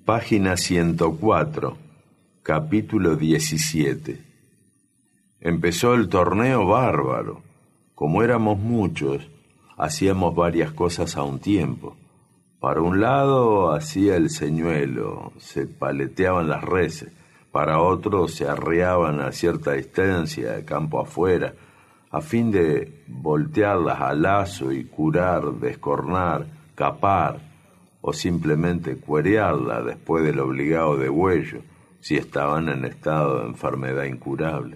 Página 104, capítulo 17. Empezó el torneo bárbaro. Como éramos muchos, hacíamos varias cosas a un tiempo. Para un lado hacía el señuelo, se paleteaban las reses. Para otro se arreaban a cierta distancia, de campo afuera, a fin de voltearlas a lazo y curar, descornar, capar, o simplemente cuerearla después del obligado degüello, si estaban en estado de enfermedad incurable.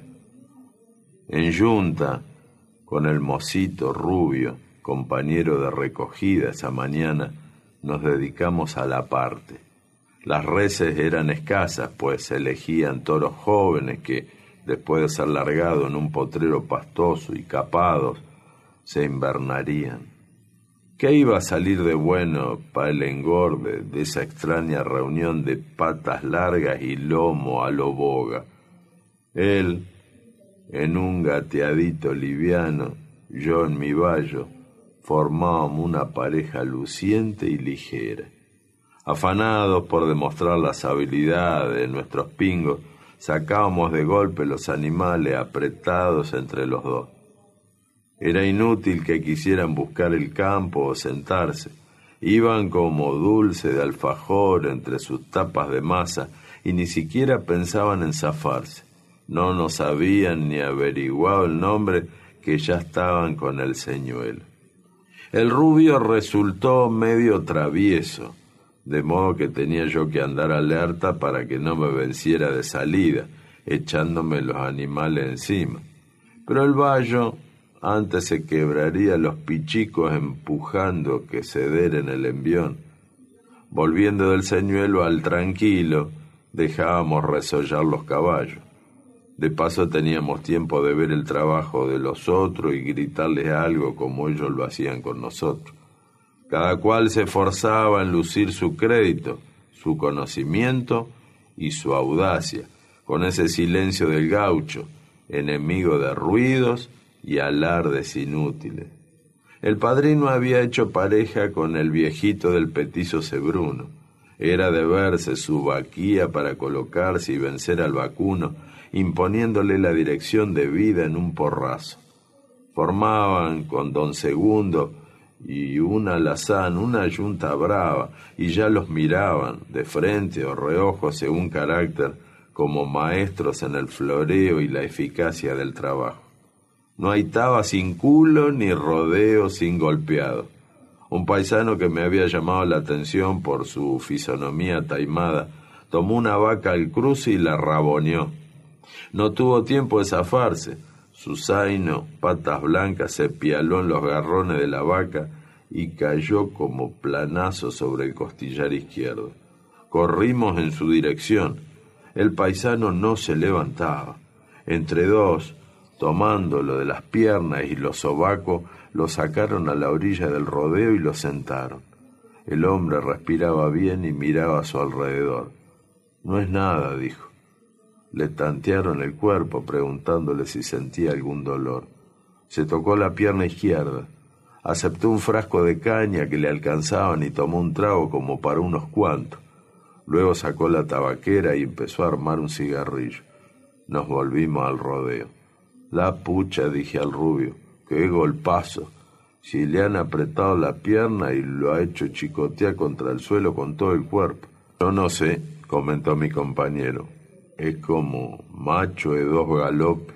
En yunta, con el mocito rubio, compañero de recogida esa mañana, nos dedicamos a la parte. Las reses eran escasas, pues se elegían toros jóvenes que, después de ser largados en un potrero pastoso y capados, se invernarían. ¿Qué iba a salir de bueno para el engorde de esa extraña reunión de patas largas y lomo a lo boga? Él, en un gateadito liviano, yo en mi vallo, formábamos una pareja luciente y ligera. Afanados por demostrar las habilidades de nuestros pingos, sacábamos de golpe los animales apretados entre los dos. Era inútil que quisieran buscar el campo o sentarse. Iban como dulce de alfajor entre sus tapas de masa y ni siquiera pensaban en zafarse. No nos habían ni averiguado el nombre que ya estaban con el señuelo. El rubio resultó medio travieso, de modo que tenía yo que andar alerta para que no me venciera de salida, echándome los animales encima. Pero el vallo antes se quebraría los pichicos empujando que ceder en el envión. Volviendo del señuelo al tranquilo, dejábamos resollar los caballos. De paso teníamos tiempo de ver el trabajo de los otros y gritarles algo como ellos lo hacían con nosotros. Cada cual se esforzaba en lucir su crédito, su conocimiento y su audacia, con ese silencio del gaucho, enemigo de ruidos y alardes inútiles. El padrino había hecho pareja con el viejito del petizo cebruno. Era de verse su vaquía para colocarse y vencer al vacuno, imponiéndole la dirección de vida en un porrazo. Formaban con don Segundo y un alazán una yunta brava, y ya los miraban, de frente o reojo según carácter, como maestros en el floreo y la eficacia del trabajo. No hay taba sin culo ni rodeo sin golpeado. Un paisano que me había llamado la atención por su fisonomía taimada tomó una vaca al cruce y la raboneó. No tuvo tiempo de zafarse. Su zaino, patas blancas, se pialó en los garrones de la vaca y cayó como planazo sobre el costillar izquierdo. Corrimos en su dirección. El paisano no se levantaba. Entre dos, tomándolo de las piernas y los sobacos, lo sacaron a la orilla del rodeo y lo sentaron. El hombre respiraba bien y miraba a su alrededor. «No es nada», dijo. Le tantearon el cuerpo preguntándole si sentía algún dolor. Se tocó la pierna izquierda. Aceptó un frasco de caña que le alcanzaban y tomó un trago como para unos cuantos. Luego sacó la tabaquera y empezó a armar un cigarrillo. Nos volvimos al rodeo. «La pucha», dije al rubio, «qué golpazo. Si le han apretado la pierna y lo ha hecho chicotear contra el suelo con todo el cuerpo». «Yo no sé», comentó mi compañero. «Es como macho de dos galopes.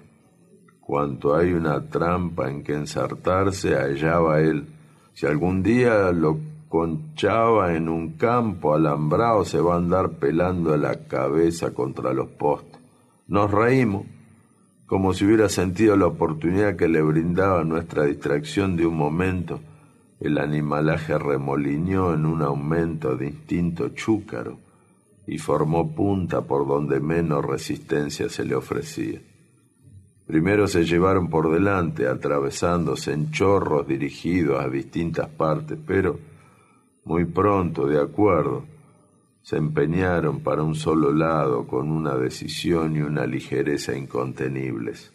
Cuanto hay una trampa en que ensartarse, allá va él. Si algún día lo conchaba en un campo alambrado, se va a andar pelando la cabeza contra los postes». Nos reímos, como si hubiera sentido la oportunidad que le brindaba nuestra distracción de un momento. El animalaje remolineó en un aumento de instinto chúcaro y formó punta por donde menos resistencia se le ofrecía. Primero se llevaron por delante, atravesándose en chorros dirigidos a distintas partes, pero muy pronto, de acuerdo, se empeñaron para un solo lado con una decisión y una ligereza incontenibles.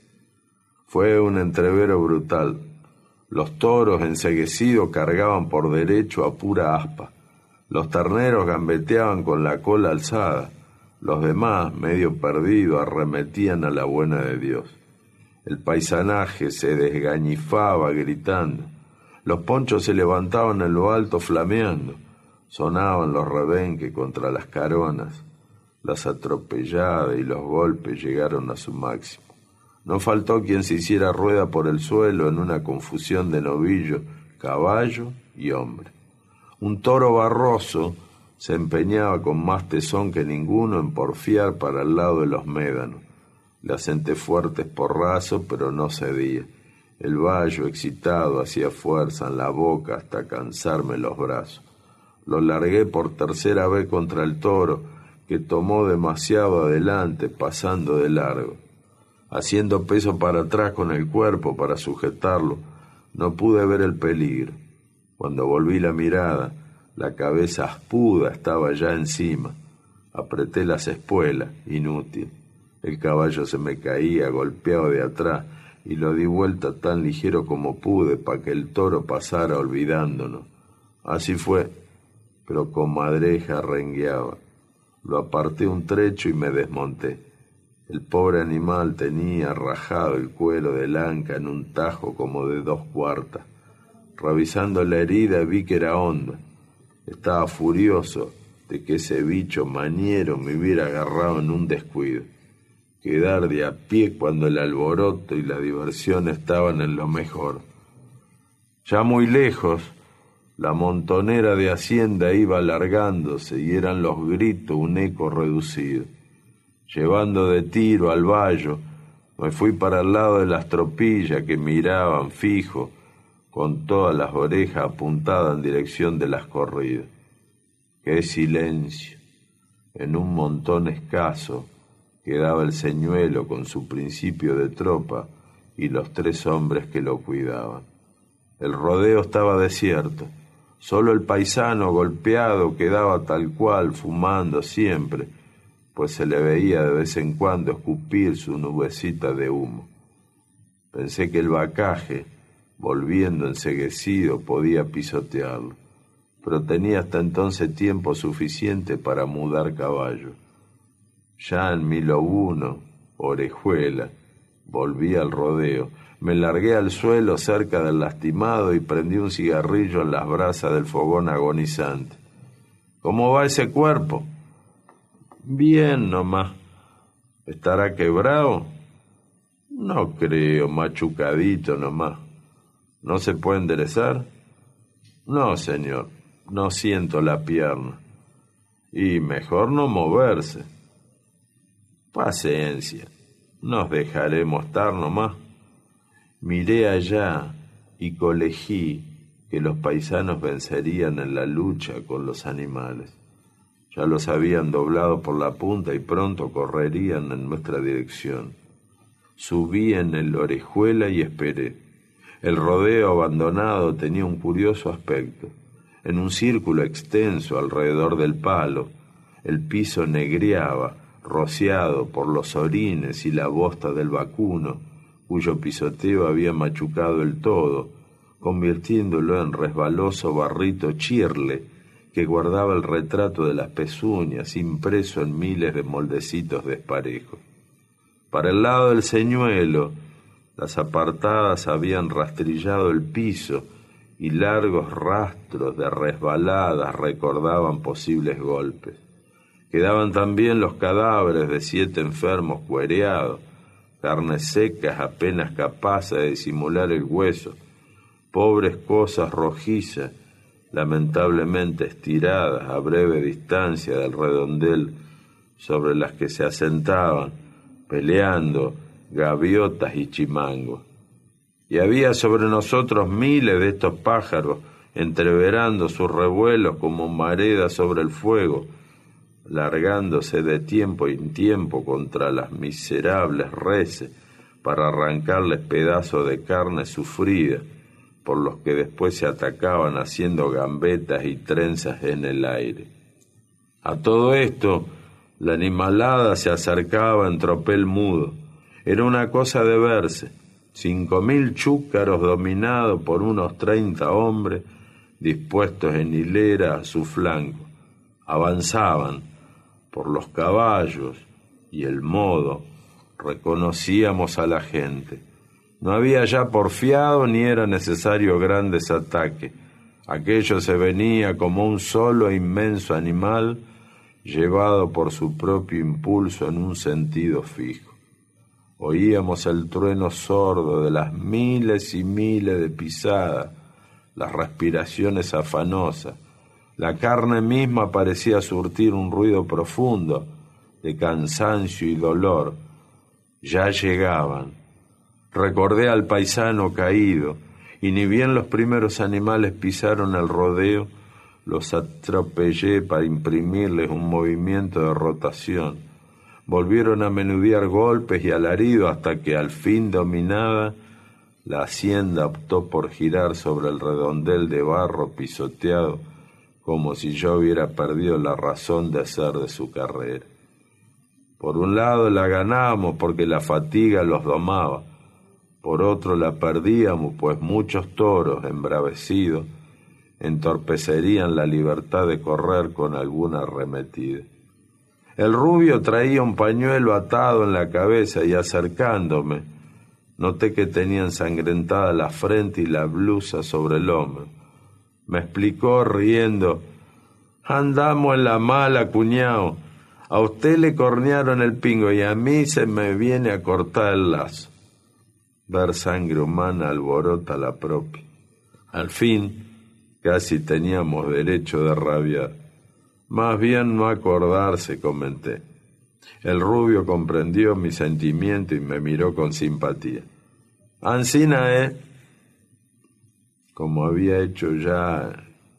Fue un entrevero brutal. Los toros enceguecidos cargaban por derecho a pura aspa. Los terneros gambeteaban con la cola alzada. Los demás, medio perdidos, arremetían a la buena de Dios. El paisanaje se desgañifaba gritando. Los ponchos se levantaban en lo alto flameando. Sonaban los rebenques contra las caronas. Las atropelladas y los golpes llegaron a su máximo. No faltó quien se hiciera rueda por el suelo en una confusión de novillo, caballo y hombre. Un toro barroso se empeñaba con más tesón que ninguno en porfiar para el lado de los médanos. Le asenté fuertes porrazos, pero no cedía. El vallo, excitado, hacía fuerza en la boca hasta cansarme los brazos. Lo largué por tercera vez contra el toro, que tomó demasiado adelante, pasando de largo. Haciendo peso para atrás con el cuerpo para sujetarlo, no pude ver el peligro. Cuando volví la mirada, la cabeza aspuda estaba ya encima. Apreté las espuelas, inútil. El caballo se me caía golpeado de atrás y lo di vuelta tan ligero como pude para que el toro pasara olvidándonos. Así fue, pero con madreja rengueaba. Lo aparté un trecho y me desmonté. El pobre animal tenía rajado el cuero del anca en un tajo como de 2/4. Revisando la herida vi que era honda. Estaba furioso de que ese bicho mañero me hubiera agarrado en un descuido. Quedar de a pie cuando el alboroto y la diversión estaban en lo mejor. Ya muy lejos, la montonera de Hacienda iba alargándose y eran los gritos un eco reducido. Llevando de tiro al vallo, me fui para el lado de las tropillas que miraban fijo, con todas las orejas apuntadas en dirección de las corridas. ¡Qué silencio! En un montón escaso quedaba el señuelo con su principio de tropa y los 3 hombres que lo cuidaban. El rodeo estaba desierto. Solo el paisano golpeado quedaba tal cual, fumando siempre, pues se le veía de vez en cuando escupir su nubecita de humo. Pensé que el bacaje, volviendo enceguecido, podía pisotearlo, pero tenía hasta entonces tiempo suficiente para mudar caballo. Ya en mi lobuno, Orejuela, volví al rodeo. Me largué al suelo cerca del lastimado y prendí un cigarrillo en las brasas del fogón agonizante. ¿Cómo va ese cuerpo? Bien nomás. ¿Estará quebrado? No creo, machucadito nomás. ¿No se puede enderezar? No, señor, no siento la pierna. Y mejor no moverse. Paciencia, nos dejaremos estar nomás. Miré allá y colegí que los paisanos vencerían en la lucha con los animales. Ya los habían doblado por la punta y pronto correrían en nuestra dirección. Subí en el Orejuela y esperé. El rodeo abandonado tenía un curioso aspecto. En un círculo extenso alrededor del palo, el piso negreaba, rociado por los orines y la bosta del vacuno, cuyo pisoteo había machucado el todo, convirtiéndolo en resbaloso barrito chirle que guardaba el retrato de las pezuñas impreso en miles de moldecitos desparejos. Para el lado del señuelo, las apartadas habían rastrillado el piso y largos rastros de resbaladas recordaban posibles golpes. Quedaban también los cadáveres de 7 enfermos cuereados, carnes secas apenas capaces de disimular el hueso, pobres cosas rojizas, lamentablemente estiradas a breve distancia del redondel sobre las que se asentaban, peleando, gaviotas y chimangos. Y había sobre nosotros miles de estos pájaros, entreverando sus revuelos como maredas sobre el fuego, largándose de tiempo en tiempo contra las miserables reses para arrancarles pedazos de carne sufrida, por los que después se atacaban haciendo gambetas y trenzas en el aire. A todo esto, la animalada se acercaba en tropel mudo. Era una cosa de verse. 5.000 chúcaros dominados por unos 30 hombres dispuestos en hilera a su flanco. Avanzaban. Por los caballos y el modo reconocíamos a la gente. No había ya porfiado ni era necesario grandes ataques. Aquello se venía como un solo e inmenso animal llevado por su propio impulso en un sentido fijo. Oíamos el trueno sordo de las miles y miles de pisadas, las respiraciones afanosas. La carne misma parecía surtir un ruido profundo de cansancio y dolor. Ya llegaban. Recordé al paisano caído, y ni bien los primeros animales pisaron el rodeo, los atropellé para imprimirles un movimiento de rotación. Volvieron a menudear golpes y alaridos hasta que, al fin dominada, la hacienda optó por girar sobre el redondel de barro pisoteado, como si yo hubiera perdido la razón de ser de su carrera. Por un lado la ganábamos porque la fatiga los domaba, por otro la perdíamos pues muchos toros embravecidos entorpecerían la libertad de correr con alguna arremetida. El rubio traía un pañuelo atado en la cabeza y acercándome, noté que tenía ensangrentada la frente y la blusa sobre el hombro. Me explicó riendo: «Andamos en la mala, cuñao. A usted le cornearon el pingo y a mí se me viene a cortar el lazo». Ver sangre humana alborota la propia. Al fin, casi teníamos derecho de rabiar. Más bien no acordarse, comenté. El rubio comprendió mi sentimiento y me miró con simpatía. «Ansina, Como había hecho ya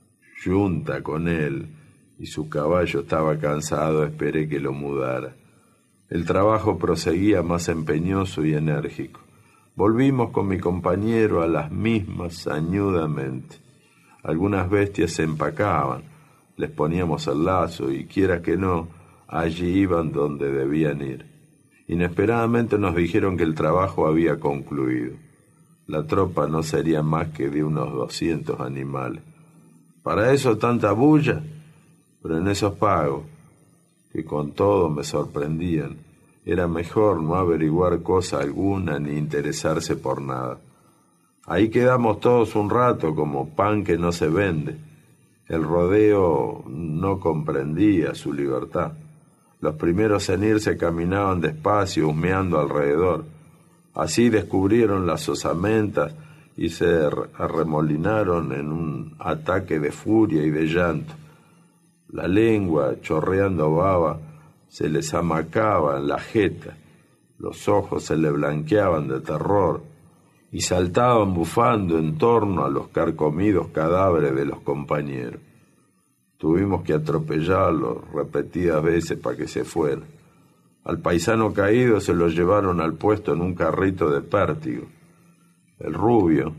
yunta con él y su caballo estaba cansado, esperé que lo mudara. El trabajo proseguía más empeñoso y enérgico. Volvimos con mi compañero a las mismas sañudamente. Algunas bestias se empacaban, les poníamos el lazo y, quiera que no, allí iban donde debían ir. Inesperadamente nos dijeron que el trabajo había concluido. La tropa no sería más que de unos 200 animales. Para eso tanta bulla, pero en esos pagos, que con todo me sorprendían, era mejor no averiguar cosa alguna ni interesarse por nada. Ahí quedamos todos un rato como pan que no se vende. El rodeo no comprendía su libertad. Los primeros en irse caminaban despacio, husmeando alrededor. Así descubrieron las osamentas y se arremolinaron en un ataque de furia y de llanto. La lengua, chorreando baba, se les amacaba en la jeta, los ojos se le blanqueaban de terror y saltaban bufando en torno a los carcomidos cadáveres de los compañeros. Tuvimos que atropellarlos repetidas veces para que se fueran. Al paisano caído se lo llevaron al puesto en un carrito de pértigo. El rubio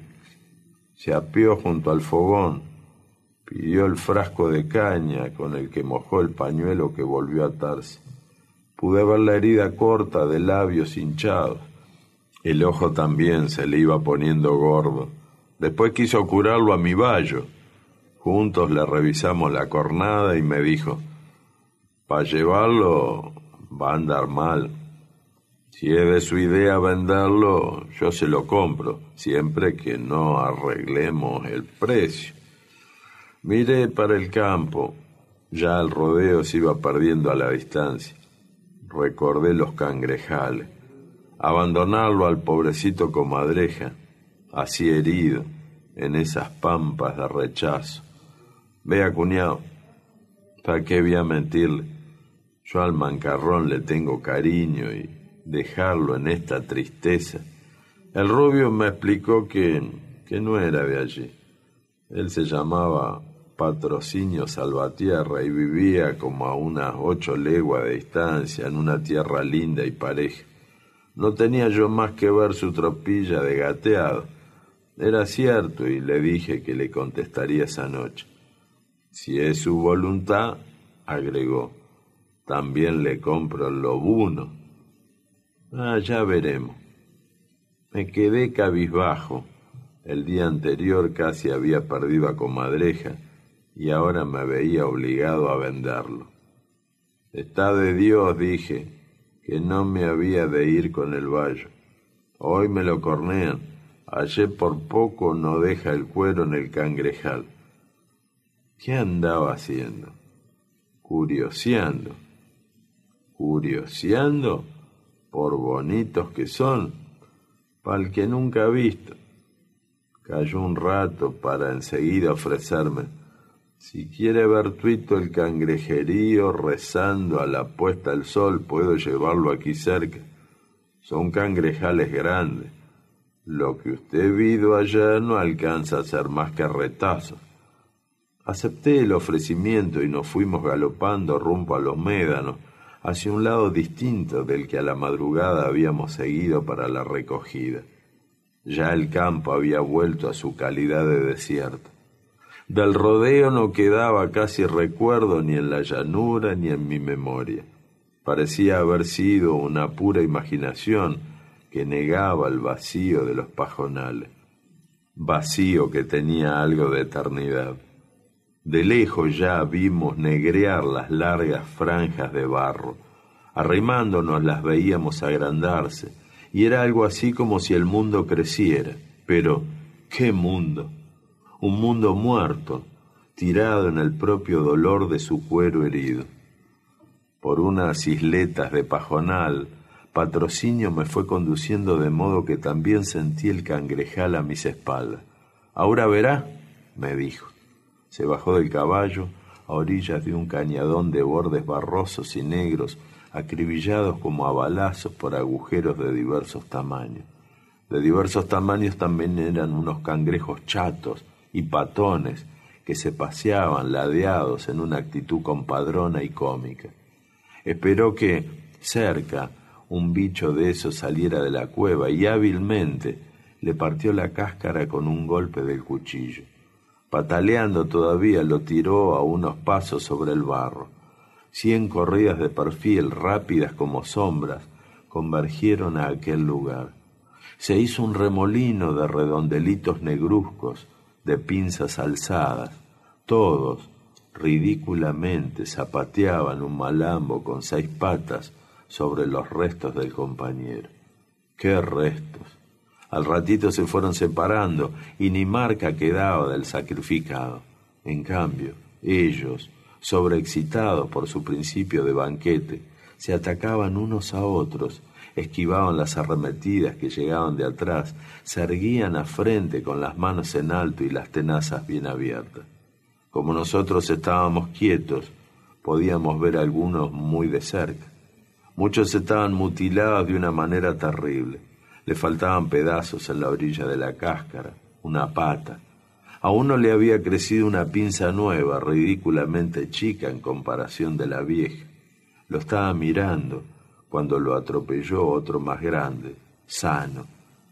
se apeó junto al fogón, pidió el frasco de caña con el que mojó el pañuelo que volvió a atarse. Pude ver la herida corta de labios hinchados. El ojo también se le iba poniendo gordo. Después quiso curarlo a mi vallo. Juntos le revisamos la cornada y me dijo: «Para llevarlo va a andar mal. Si es de su idea venderlo, yo se lo compro, siempre que no arreglemos el precio». Miré para el campo. Ya el rodeo se iba perdiendo a la distancia. Recordé los cangrejales. Abandonarlo al pobrecito comadreja, así herido, en esas pampas de rechazo. Vea, cuñado, ¿para qué voy a mentirle? Yo al mancarrón le tengo cariño y dejarlo en esta tristeza. El rubio me explicó que no era de allí. Él se llamaba Patrocinio Salvatierra y vivía como a unas 8 leguas de distancia en una tierra linda y pareja. No tenía yo más que ver su tropilla de gateado. Era cierto y le dije que le contestaría esa noche. Si es su voluntad, agregó, también le compro el lobuno. Ya veremos. Me quedé cabizbajo. El día anterior casi había perdido a Comadreja y ahora me veía obligado a venderlo. Está de Dios, dije, que no me había de ir con el Bayo. Hoy me lo cornean. Ayer por poco no deja el cuero en el cangrejal. ¿Qué andaba haciendo? Curioseando. ¿Curioseando? Por bonitos que son, pa'l que nunca ha visto. Cayó un rato para enseguida ofrecerme: si quiere ver tuito el cangrejerío rezando a la puesta del sol, puedo llevarlo aquí cerca. Son cangrejales grandes. Lo que usted vido ayer no alcanza a ser más que retazos. Acepté el ofrecimiento y nos fuimos galopando rumbo a los médanos, hacia un lado distinto del que a la madrugada habíamos seguido para la recogida. Ya el campo había vuelto a su calidad de desierto. Del rodeo no quedaba casi recuerdo ni en la llanura ni en mi memoria. Parecía haber sido una pura imaginación que negaba el vacío de los pajonales, vacío que tenía algo de eternidad. De lejos ya vimos negrear las largas franjas de barro. Arrimándonos las veíamos agrandarse, y era algo así como si el mundo creciera. Pero, ¿qué mundo? Un mundo muerto, tirado en el propio dolor de su cuero herido. Por unas isletas de pajonal, Patrocinio me fue conduciendo de modo que también sentí el cangrejal a mis espaldas. «Ahora verá», me dijo. Se bajó del caballo a orillas de un cañadón de bordes barrosos y negros, acribillados como a balazos por agujeros de diversos tamaños. De diversos tamaños también eran unos cangrejos chatos y patones que se paseaban ladeados en una actitud compadrona y cómica. Esperó que, cerca, un bicho de esos saliera de la cueva y hábilmente le partió la cáscara con un golpe del cuchillo. Pataleando todavía lo tiró a unos pasos sobre el barro. 100 corridas de perfil, rápidas como sombras, convergieron a aquel lugar. Se hizo un remolino de redondelitos negruzcos, de pinzas alzadas. Todos, ridículamente, zapateaban un malambo con 6 patas sobre los restos del compañero. ¡Qué restos! Al ratito se fueron separando y ni marca quedaba del sacrificado. En cambio, ellos, sobreexcitados por su principio de banquete, se atacaban unos a otros, esquivaban las arremetidas que llegaban de atrás, se erguían a frente con las manos en alto y las tenazas bien abiertas. Como nosotros estábamos quietos, podíamos ver a algunos muy de cerca. Muchos estaban mutilados de una manera terrible. Le faltaban pedazos en la orilla de la cáscara, una pata. A uno le había crecido una pinza nueva, ridículamente chica en comparación de la vieja. Lo estaba mirando cuando lo atropelló otro más grande, sano.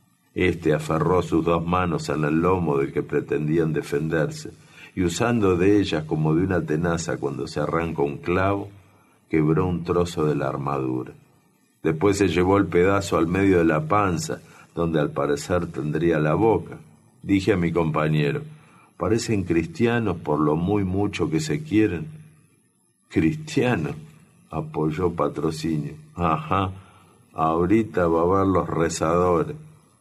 Este aferró sus 2 manos en el lomo del que pretendían defenderse y, usando de ellas como de una tenaza cuando se arranca un clavo, quebró un trozo de la armadura. Después se llevó el pedazo al medio de la panza, donde al parecer tendría la boca. Dije a mi compañero: «Parecen cristianos por lo muy mucho que se quieren». «¿Cristianos?», apoyó Patrocinio. «Ajá, ahorita va a ver los rezadores».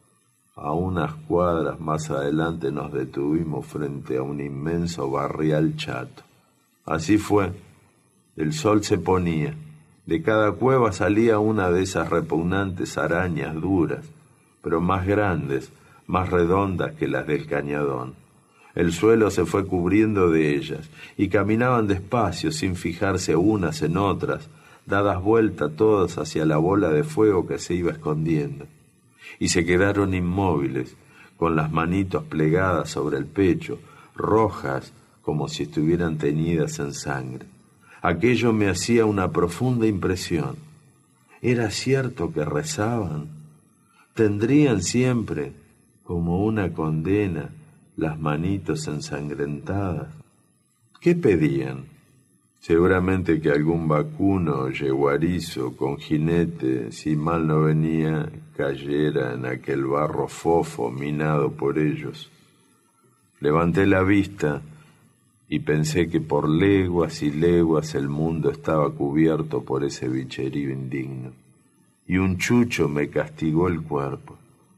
A unas cuadras más adelante nos detuvimos frente a un inmenso barrial chato. Así fue. El sol se ponía. De cada cueva salía una de esas repugnantes arañas duras, pero más grandes, más redondas que las del cañadón. El suelo se fue cubriendo de ellas, y caminaban despacio, sin fijarse unas en otras, dadas vuelta todas hacia la bola de fuego que se iba escondiendo. Y se quedaron inmóviles, con las manitos plegadas sobre el pecho, rojas como si estuvieran teñidas en sangre. Aquello me hacía una profunda impresión. ¿Era cierto que rezaban? ¿Tendrían siempre, como una condena, las manitos ensangrentadas? ¿Qué pedían? Seguramente que algún vacuno yeguarizo con jinete, si mal no venía, cayera en aquel barro fofo minado por ellos. Levanté la vista y pensé que por leguas y leguas el mundo estaba cubierto por ese bicherío indigno. Y un chucho me castigó el cuerpo.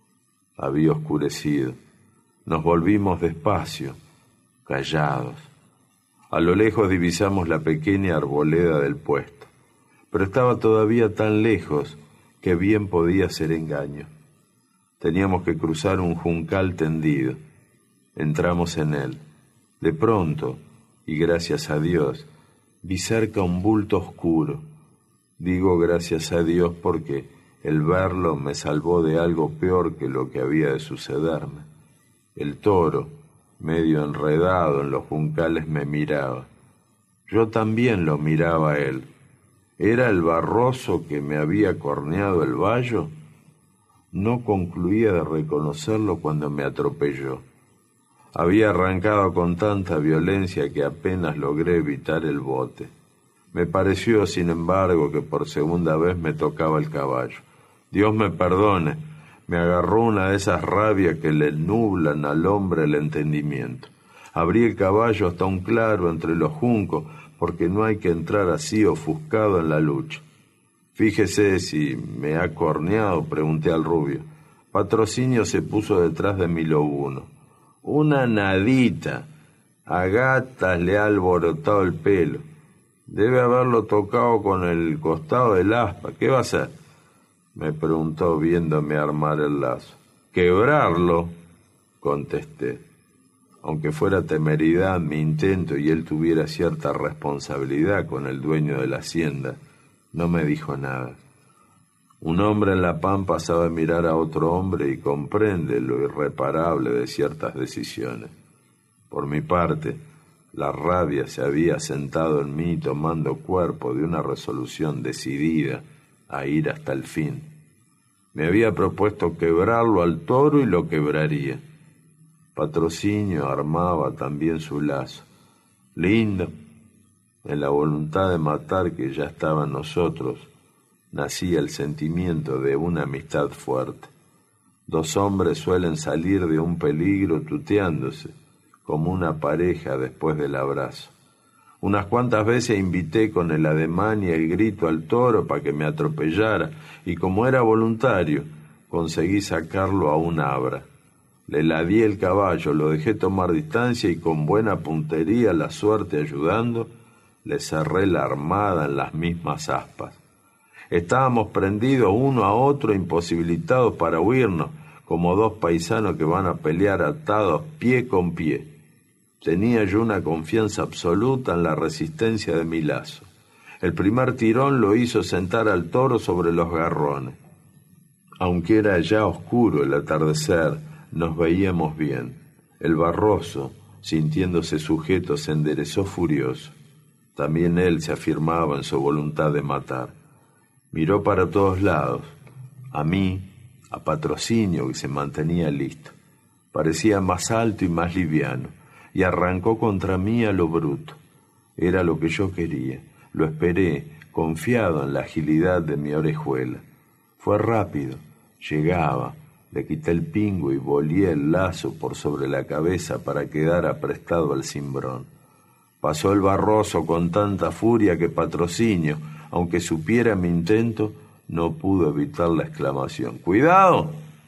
Había oscurecido. Nos volvimos despacio, callados. A lo lejos divisamos la pequeña arboleda del puesto, pero estaba todavía tan lejos que bien podía ser engaño. Teníamos que cruzar un juncal tendido. Entramos en él. De pronto, y gracias a Dios, vi cerca un bulto oscuro. Digo gracias a Dios porque el verlo me salvó de algo peor que lo que había de sucederme. El toro, medio enredado en los juncales, me miraba. Yo también lo miraba a él. ¿Era el barroso que me había corneado el vallo? No concluía de reconocerlo cuando me atropelló. Había arrancado con tanta violencia que apenas logré evitar el bote. Me pareció, sin embargo, que por segunda vez me tocaba el caballo. Dios me perdone, me agarró una de esas rabias que le nublan al hombre el entendimiento. Abrí el caballo hasta un claro entre los juncos, porque no hay que entrar así ofuscado en la lucha. Fíjese si me ha corneado, pregunté al rubio. Patrocinio se puso detrás de mi lobuno. Una nadita, a gatas le ha alborotado el pelo. Debe haberlo tocado con el costado del aspa. ¿Qué va a hacer? Me preguntó viéndome armar el lazo. ¿Quebrarlo? Contesté. Aunque fuera temeridad mi intento y él tuviera cierta responsabilidad con el dueño de la hacienda, no me dijo nada. Un hombre en la pampa sabe mirar a otro hombre y comprende lo irreparable de ciertas decisiones. Por mi parte, la rabia se había sentado en mí tomando cuerpo de una resolución decidida a ir hasta el fin. Me había propuesto quebrarlo al toro y lo quebraría. Patrocinio armaba también su lazo. Lindo. En la voluntad de matar que ya estaba en nosotros, nacía el sentimiento de una amistad fuerte. Dos hombres suelen salir de un peligro tuteándose, como una pareja después del abrazo. Unas cuantas veces invité con el ademán y el grito al toro para que me atropellara, y como era voluntario, conseguí sacarlo a un abra. Le ladí el caballo, lo dejé tomar distancia y con buena puntería, la suerte ayudando, le cerré la armada en las mismas aspas. Estábamos prendidos uno a otro, imposibilitados para huirnos, como dos paisanos que van a pelear atados pie con pie. Tenía yo una confianza absoluta en la resistencia de mi lazo. El primer tirón lo hizo sentar al toro sobre los garrones. Aunque era ya oscuro el atardecer, nos veíamos bien. El barroso, sintiéndose sujeto, se enderezó furioso. También él se afirmaba en su voluntad de matar. Miró para todos lados, a mí, a Patrocinio, que se mantenía listo. Parecía más alto y más liviano, y arrancó contra mí a lo bruto. Era lo que yo quería. Lo esperé, confiado en la agilidad de mi orejuela. Fue rápido, llegaba, le quité el pingo y volé el lazo por sobre la cabeza para quedar aprestado al cimbrón. Pasó el barroso con tanta furia que Patrocinio, aunque supiera mi intento, no pudo evitar la exclamación. ¡Cuidado!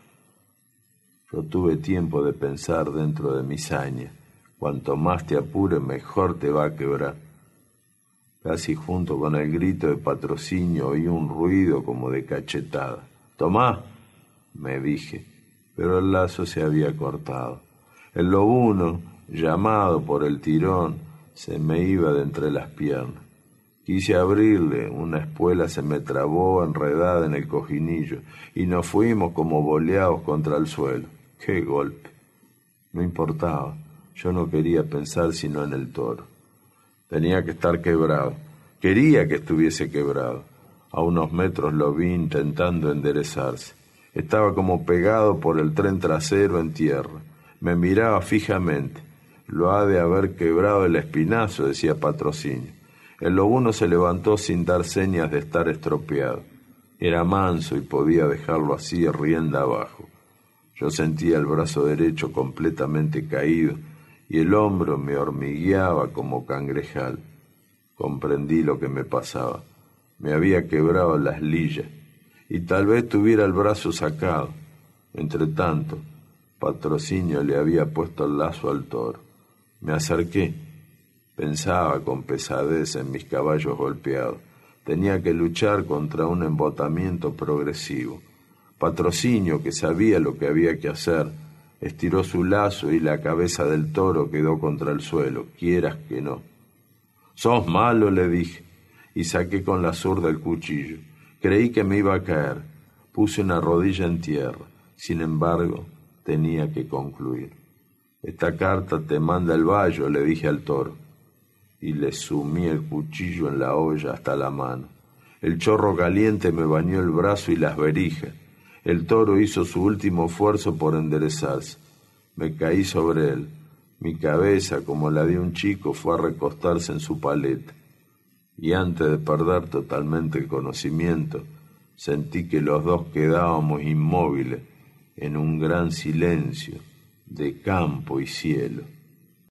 Yo tuve tiempo de pensar dentro de mi saña. Cuanto más te apure, mejor te va a quebrar. Casi junto con el grito de Patrocinio oí un ruido como de cachetada. «Tomá», me dije, pero el lazo se había cortado. El lobuno, llamado por el tirón, se me iba de entre las piernas. Quise abrirle, una espuela se me trabó enredada en el cojinillo, y nos fuimos como boleados contra el suelo. ¡Qué golpe! No importaba, yo no quería pensar sino en el toro. Tenía que estar quebrado, quería que estuviese quebrado. A unos metros lo vi intentando enderezarse. Estaba como pegado por el tren trasero en tierra. Me miraba fijamente. Lo ha de haber quebrado el espinazo, decía Patrocinio. El lobuno se levantó sin dar señas de estar estropeado. Era manso y podía dejarlo así rienda abajo. Yo sentía el brazo derecho completamente caído y el hombro me hormigueaba como cangrejal. Comprendí lo que me pasaba. Me había quebrado las lillas y tal vez tuviera el brazo sacado. Entretanto, Patrocinio le había puesto el lazo al toro. Me acerqué. Pensaba con pesadez en mis caballos golpeados. Tenía que luchar contra un embotamiento progresivo. Patrocinio, que sabía lo que había que hacer, estiró su lazo y la cabeza del toro quedó contra el suelo, quieras que no. «Sos malo», le dije, y saqué con la zurda el cuchillo. Creí que me iba a caer. Puse una rodilla en tierra. Sin embargo, tenía que concluir. «Esta carta te manda el bayo», le dije al toro, y le sumí el cuchillo en la olla hasta la mano. El chorro caliente me bañó el brazo y las berijas. El toro hizo su último esfuerzo por enderezarse. Me caí sobre él. Mi cabeza, como la de un chico, fue a recostarse en su paleta. Y antes de perder totalmente el conocimiento, sentí que los dos quedábamos inmóviles en un gran silencio de campo y cielo.